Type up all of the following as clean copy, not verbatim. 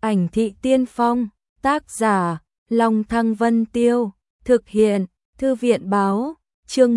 Ảnh thị tiên phong, tác giả, Long Thăng Vân Tiêu, thực hiện, Thư viện báo, chương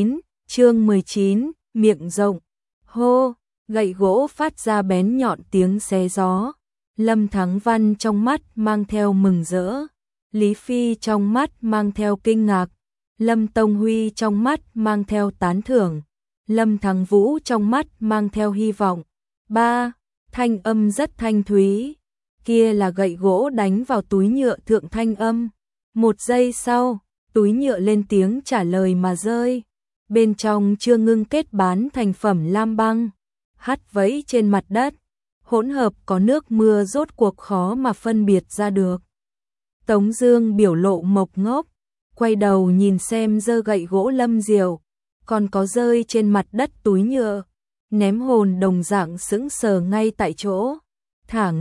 19, miệng rộng, hô, gậy gỗ phát ra bén nhọn tiếng xé gió. Lâm Thắng Văn trong mắt mang theo mừng rỡ, Lý Phi trong mắt mang theo kinh ngạc, Lâm Tông Huy trong mắt mang theo tán thưởng, Lâm Thắng Vũ trong mắt mang theo hy vọng. Ba, thanh âm rất thanh thúy, kia là gậy gỗ đánh vào túi nhựa thượng thanh âm. Một giây sau, túi nhựa lên tiếng trả lời mà rơi. Bên trong chưa ngưng kết bán thành phẩm lam băng, hắt vẫy trên mặt đất, hỗn hợp có nước mưa rốt cuộc khó mà phân biệt ra được. Tống Dương biểu lộ mộc ngốc, quay đầu nhìn xem giơ gậy gỗ Lâm Diệu, còn có rơi trên mặt đất túi nhựa, ném hồn đồng dạng sững sờ ngay tại chỗ. Thả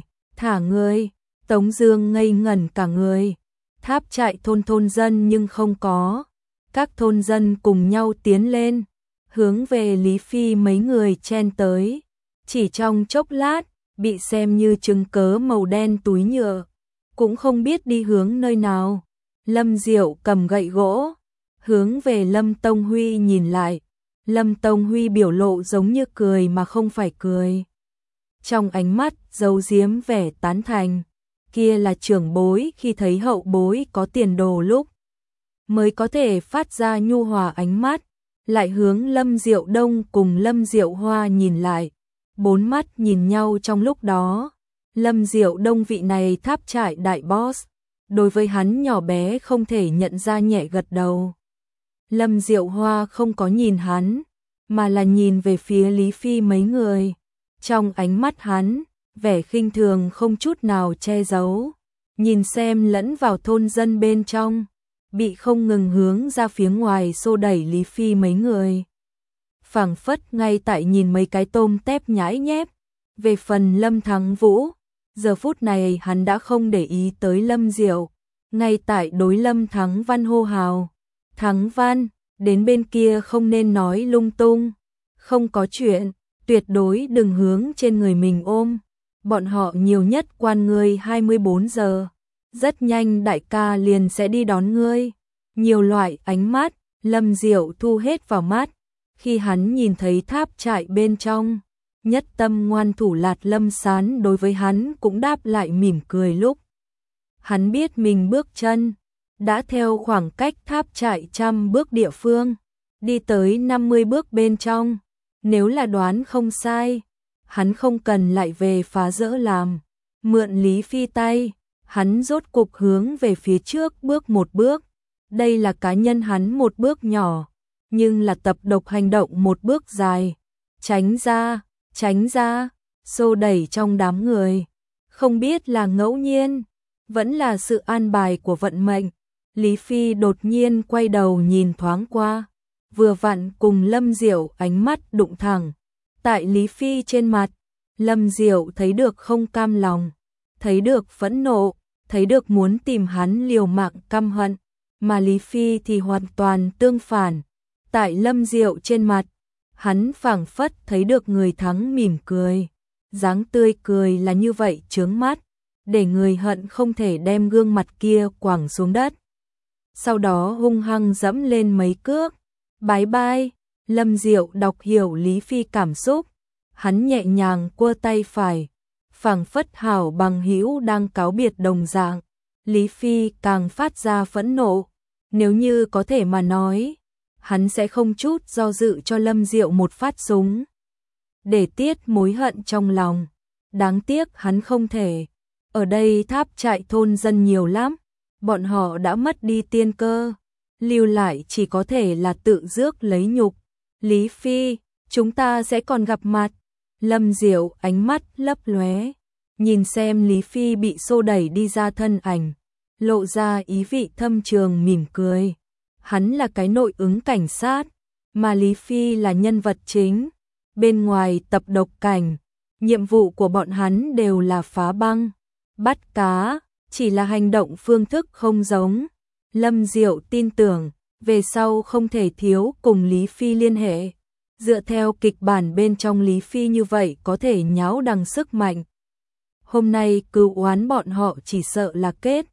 người, Tống Dương ngây ngẩn cả người. Tháp trại thôn dân nhưng không có. Các thôn dân cùng nhau tiến lên, hướng về Lý Phi mấy người chen tới. Chỉ trong chốc lát, bị xem như chứng cớ màu đen túi nhựa, cũng không biết đi hướng nơi nào. Lâm Diệu cầm gậy gỗ, hướng về Lâm Tông Huy nhìn lại. Lâm Tông Huy biểu lộ giống như cười mà không phải cười. Trong ánh mắt giấu giếm vẻ tán thành, kia là trưởng bối khi thấy hậu bối có tiền đồ lúc mới có thể phát ra nhu hòa ánh mắt. Lại hướng Lâm Diệu Đông cùng Lâm Diệu Hoa nhìn lại, bốn mắt nhìn nhau trong lúc đó. Lâm Diệu Đông vị này tháp trại đại boss, đối với hắn nhỏ bé không thể nhận ra nhẹ gật đầu. Lâm Diệu Hoa không có nhìn hắn, mà là nhìn về phía Lý Phi mấy người. Trong ánh mắt hắn, vẻ khinh thường không chút nào che giấu, nhìn xem lẫn vào thôn dân bên trong, bị không ngừng hướng ra phía ngoài xô đẩy Lý Phi mấy người. Phảng phất ngay tại nhìn mấy cái tôm tép nhãi nhép. Về phần Lâm Thắng Vũ, giờ phút này hắn đã không để ý tới Lâm Diệu, ngay tại đối Lâm Thắng Văn hô hào. Thắng Văn, đến bên kia không nên nói lung tung, không có chuyện, tuyệt đối đừng hướng trên người mình ôm. Bọn họ nhiều nhất quan ngươi 24 giờ, rất nhanh đại ca liền sẽ đi đón ngươi. Nhiều loại ánh mắt, Lâm Diệu thu hết vào mắt, khi hắn nhìn thấy tháp trại bên trong, nhất tâm ngoan thủ lạt Lâm Sán đối với hắn cũng đáp lại mỉm cười. Lúc hắn biết mình bước chân đã theo khoảng cách tháp trại 100 bước địa phương, đi tới 50 bước bên trong. Nếu là đoán không sai, hắn không cần lại về phá rỡ làm. Mượn Lý Phi tay, hắn rốt cục hướng về phía trước bước một bước. Đây là cá nhân hắn một bước nhỏ, nhưng là tập độc hành động một bước dài. Tránh ra, xô đẩy trong đám người. Không biết là ngẫu nhiên, vẫn là sự an bài của vận mệnh. Lý Phi đột nhiên quay đầu nhìn thoáng qua, vừa vặn cùng Lâm Diệu ánh mắt đụng thẳng. Tại Lý Phi trên mặt, Lâm Diệu thấy được không cam lòng, thấy được phẫn nộ, thấy được muốn tìm hắn liều mạng căm hận, mà Lý Phi thì hoàn toàn tương phản. Tại Lâm Diệu trên mặt, hắn phảng phất thấy được người thắng mỉm cười, dáng tươi cười là như vậy chướng mắt, để người hận không thể đem gương mặt kia quẳng xuống đất. Sau đó hung hăng dẫm lên mấy cước. Bái bai. Lâm Diệu đọc hiểu Lý Phi cảm xúc, hắn nhẹ nhàng quơ tay phải, phảng phất hảo bằng hữu đang cáo biệt đồng dạng. Lý Phi càng phát ra phẫn nộ, nếu như có thể mà nói, hắn sẽ không chút do dự cho Lâm Diệu một phát súng, để tiết mối hận trong lòng. Đáng tiếc hắn không thể. Ở đây tháp trại thôn dân nhiều lắm, bọn họ đã mất đi tiên cơ, lưu lại chỉ có thể là tự rước lấy nhục. Lý Phi, chúng ta sẽ còn gặp mặt. Lâm Diệu ánh mắt lấp lóe, nhìn xem Lý Phi bị xô đẩy đi ra thân ảnh, lộ ra ý vị thâm trường mỉm cười. Hắn là cái nội ứng cảnh sát, mà Lý Phi là nhân vật chính. Bên ngoài tập độc cảnh, nhiệm vụ của bọn hắn đều là phá băng, bắt cá, chỉ là hành động phương thức không giống. Lâm Diệu tin tưởng, về sau không thể thiếu cùng Lý Phi liên hệ. Dựa theo kịch bản bên trong Lý Phi như vậy có thể nháo đằng sức mạnh. Hôm nay cứu oán bọn họ chỉ sợ là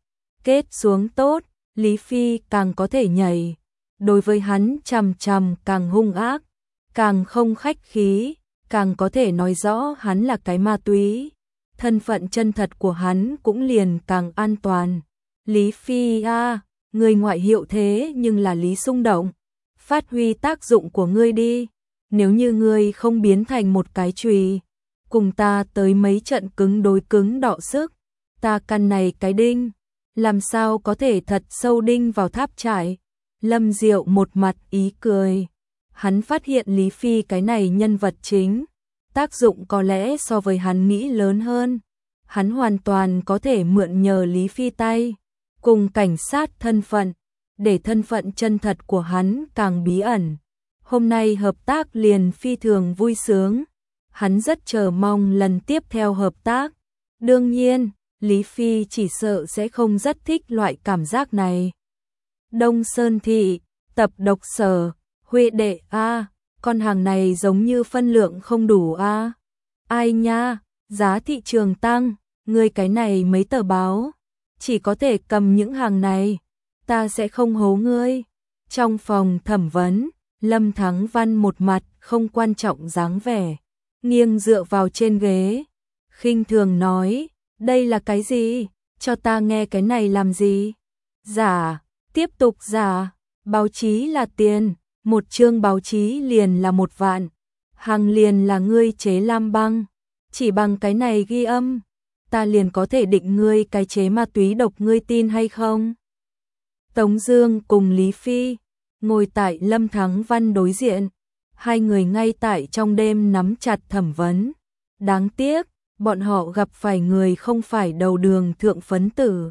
kết xuống tốt, Lý Phi càng có thể nhảy. Đối với hắn chằm chằm càng hung ác, càng không khách khí, càng có thể nói rõ hắn là cái ma túy. Thân phận chân thật của hắn cũng liền càng an toàn. Lý Phi a, người ngoại hiệu thế nhưng là Lý Xung Động. Phát huy tác dụng của ngươi đi. Nếu như ngươi không biến thành một cái chùy, cùng ta tới mấy trận cứng đối cứng đọ sức, ta căn này cái đinh, làm sao có thể thật sâu đinh vào tháp trải. Lâm Diệu một mặt ý cười. Hắn phát hiện Lý Phi cái này nhân vật chính, tác dụng có lẽ so với hắn nghĩ lớn hơn. Hắn hoàn toàn có thể mượn nhờ Lý Phi tay, cùng cảnh sát thân phận, để thân phận chân thật của hắn càng bí ẩn. Hôm nay hợp tác liền phi thường vui sướng. Hắn rất chờ mong lần tiếp theo hợp tác. Đương nhiên, Lý Phi chỉ sợ sẽ không rất thích loại cảm giác này. Đông Sơn Thị, tập độc sở, Huệ đệ a, con hàng này giống như phân lượng không đủ a. Ai nha, giá thị trường tăng, ngươi cái này mấy tờ báo, chỉ có thể cầm những hàng này, ta sẽ không hố ngươi. Trong phòng thẩm vấn, Lâm Thắng Văn một mặt không quan trọng dáng vẻ, nghiêng dựa vào trên ghế, khinh thường nói, đây là cái gì, cho ta nghe cái này làm gì? Giả, tiếp tục giả, báo chí là tiền, một chương báo chí liền là 1 vạn, hàng liền là ngươi chế lam băng, chỉ bằng cái này ghi âm, ta liền có thể định ngươi cái chế ma túy độc, ngươi tin hay không? Tống Dương cùng Lý Phi ngồi tại Lâm Thắng Văn đối diện, hai người ngay tại trong đêm nắm chặt thẩm vấn. Đáng tiếc, bọn họ gặp phải người không phải đầu đường thượng phấn tử.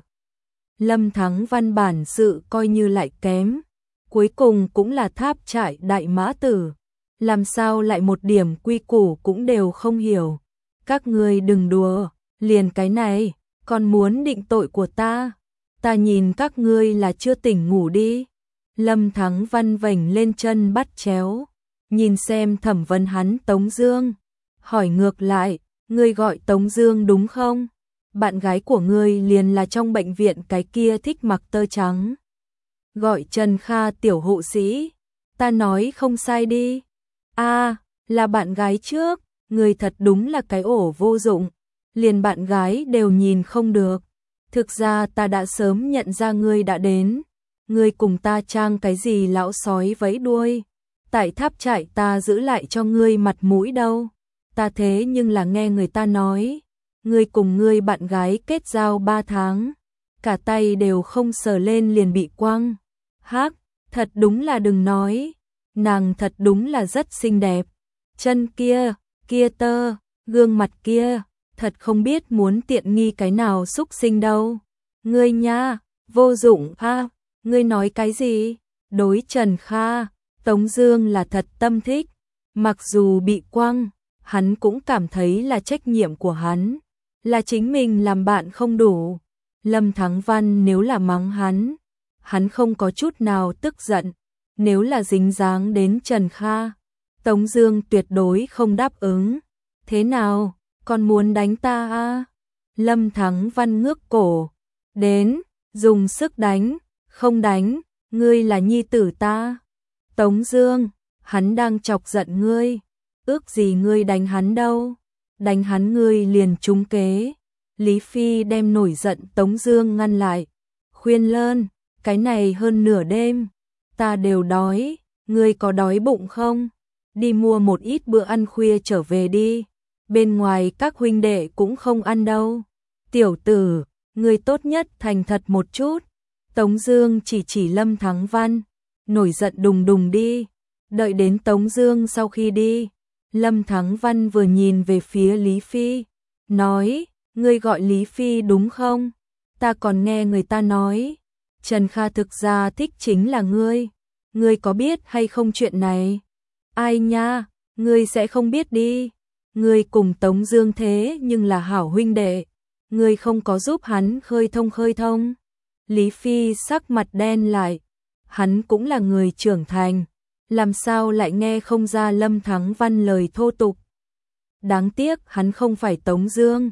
Lâm Thắng Văn bản sự coi như lại kém, cuối cùng cũng là tháp trại đại mã tử, làm sao lại một điểm quy củ cũng đều không hiểu. Các ngươi đừng đùa, liền cái này, còn muốn định tội của ta nhìn các ngươi là chưa tỉnh ngủ đi. Lâm Thắng Văn vểnh lên chân bắt chéo, nhìn xem thẩm vấn hắn Tống Dương, hỏi ngược lại, ngươi gọi Tống Dương đúng không? Bạn gái của ngươi liền là trong bệnh viện cái kia thích mặc tơ trắng. Gọi Trần Kha tiểu hộ sĩ, ta nói không sai đi. A, là bạn gái trước, ngươi thật đúng là cái ổ vô dụng, liền bạn gái đều nhìn không được. Thực ra ta đã sớm nhận ra ngươi đã đến, ngươi cùng ta trang cái gì lão sói vẫy đuôi, tại tháp trại ta giữ lại cho ngươi mặt mũi đâu. Ta thế nhưng là nghe người ta nói, ngươi cùng ngươi bạn gái kết giao 3 tháng, cả tay đều không sờ lên liền bị quăng. Hắc, thật đúng là đừng nói, nàng thật đúng là rất xinh đẹp. Chân kia, kia tơ, gương mặt kia, thật không biết muốn tiện nghi cái nào xúc sinh đâu. Ngươi nha, vô dụng a, ngươi nói cái gì? Đối Trần Kha, Tống Dương là thật tâm thích, mặc dù bị quăng, hắn cũng cảm thấy là trách nhiệm của hắn, là chính mình làm bạn không đủ. Lâm Thắng Văn nếu là mắng hắn không có chút nào tức giận, nếu là dính dáng đến Trần Kha, Tống Dương tuyệt đối không đáp ứng. Thế nào, còn muốn đánh ta a? Lâm Thắng Văn ngước cổ, đến, dùng sức đánh, không đánh, ngươi là nhi tử ta. Tống Dương, hắn đang chọc giận ngươi, ước gì ngươi đánh hắn đâu, đánh hắn ngươi liền trúng kế. Lý Phi đem nổi giận Tống Dương ngăn lại, khuyên lơn, cái này hơn nửa đêm, ta đều đói, ngươi có đói bụng không? Đi mua một ít bữa ăn khuya trở về đi, bên ngoài các huynh đệ cũng không ăn đâu. Tiểu tử, ngươi tốt nhất thành thật một chút. Tống Dương chỉ Lâm Thắng Văn, nổi giận đùng đùng đi. Đợi đến Tống Dương sau khi đi, Lâm Thắng Văn vừa nhìn về phía Lý Phi, nói, ngươi gọi Lý Phi đúng không? Ta còn nghe người ta nói, Trần Kha thực ra thích chính là ngươi có biết hay không chuyện này? Ai nha, ngươi sẽ không biết đi, ngươi cùng Tống Dương thế nhưng là hảo huynh đệ, ngươi không có giúp hắn khơi thông. Lý Phi sắc mặt đen lại, hắn cũng là người trưởng thành, làm sao lại nghe không ra Lâm Thắng Văn lời thô tục. Đáng tiếc hắn không phải Tống Dương,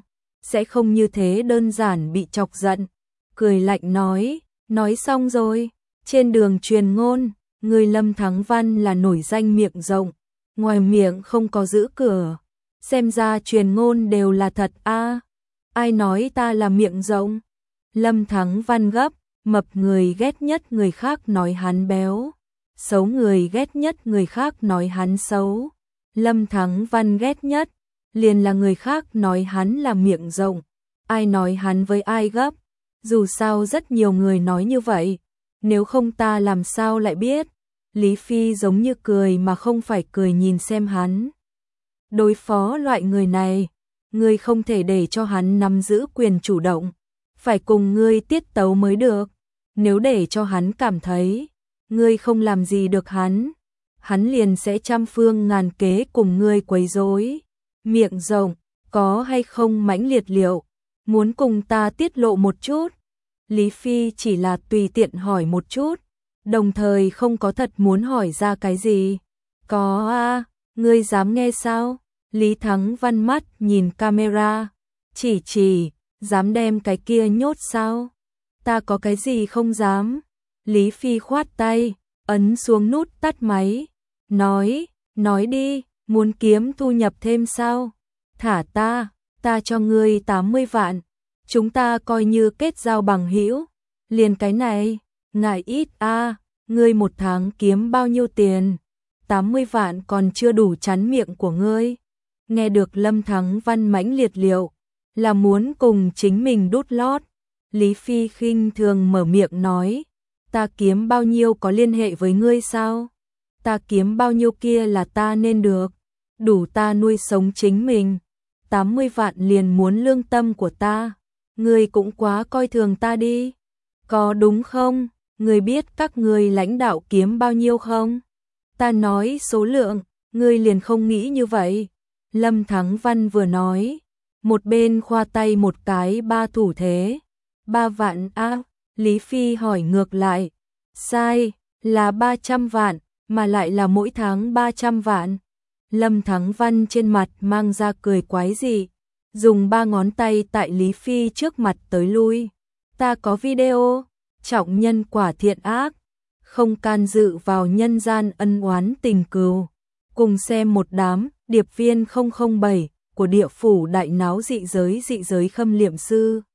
sẽ không như thế đơn giản bị chọc giận. Cười lạnh nói xong rồi, trên đường truyền ngôn, người Lâm Thắng Văn là nổi danh miệng rộng, ngoài miệng không có giữ cửa, xem ra truyền ngôn đều là thật a. Ai nói ta là miệng rộng? Lâm Thắng Văn gấp, mập người ghét nhất người khác nói hắn béo, xấu người ghét nhất người khác nói hắn xấu. Lâm Thắng Văn ghét nhất liền là người khác nói hắn là miệng rộng, ai nói hắn với ai gấp, dù sao rất nhiều người nói như vậy, nếu không ta làm sao lại biết. Lý Phi giống như cười mà không phải cười nhìn xem hắn. Đối phó loại người này, ngươi không thể để cho hắn nắm giữ quyền chủ động, phải cùng ngươi tiết tấu mới được. Nếu để cho hắn cảm thấy ngươi không làm gì được hắn liền sẽ trăm phương ngàn kế cùng ngươi quấy rối. Miệng rộng, có hay không mãnh liệt liệu, muốn cùng ta tiết lộ một chút? Lý Phi chỉ là tùy tiện hỏi một chút, đồng thời không có thật muốn hỏi ra cái gì. Có a, ngươi dám nghe sao? Lý Thắng Văn mắt nhìn camera, chỉ, dám đem cái kia nhốt sao? Ta có cái gì không dám? Lý Phi khoát tay, ấn xuống nút tắt máy, nói đi, muốn kiếm thu nhập thêm sao? Thả ta cho ngươi 80 vạn, chúng ta coi như kết giao bằng hữu. Liền cái này, ngại ít a, ngươi một tháng kiếm bao nhiêu tiền? 80 vạn còn chưa đủ chắn miệng của ngươi. Nghe được Lâm Thắng Văn mãnh liệt liệu, là muốn cùng chính mình đút lót. Lý Phi khinh thường mở miệng nói, ta kiếm bao nhiêu có liên hệ với ngươi sao? Ta kiếm bao nhiêu kia là ta nên được, đủ ta nuôi sống chính mình. 80 vạn liền muốn lương tâm của ta, ngươi cũng quá coi thường ta đi. Có đúng không? Ngươi biết các ngươi lãnh đạo kiếm bao nhiêu không? Ta nói số lượng, ngươi liền không nghĩ như vậy. Lâm Thắng Văn vừa nói, một bên khoa tay một cái 3 thủ thế. 3 vạn a? Lý Phi hỏi ngược lại. Sai, là 300 vạn, mà lại là mỗi tháng 300 vạn. Lâm Thắng Văn trên mặt mang ra cười quái dị, dùng 3 ngón tay tại Lý Phi trước mặt tới lui. Ta có video, trọng nhân quả thiện ác, không can dự vào nhân gian ân oán tình cừu. Cùng xem một đám điệp viên 007 của địa phủ đại náo dị giới khâm liệm sư.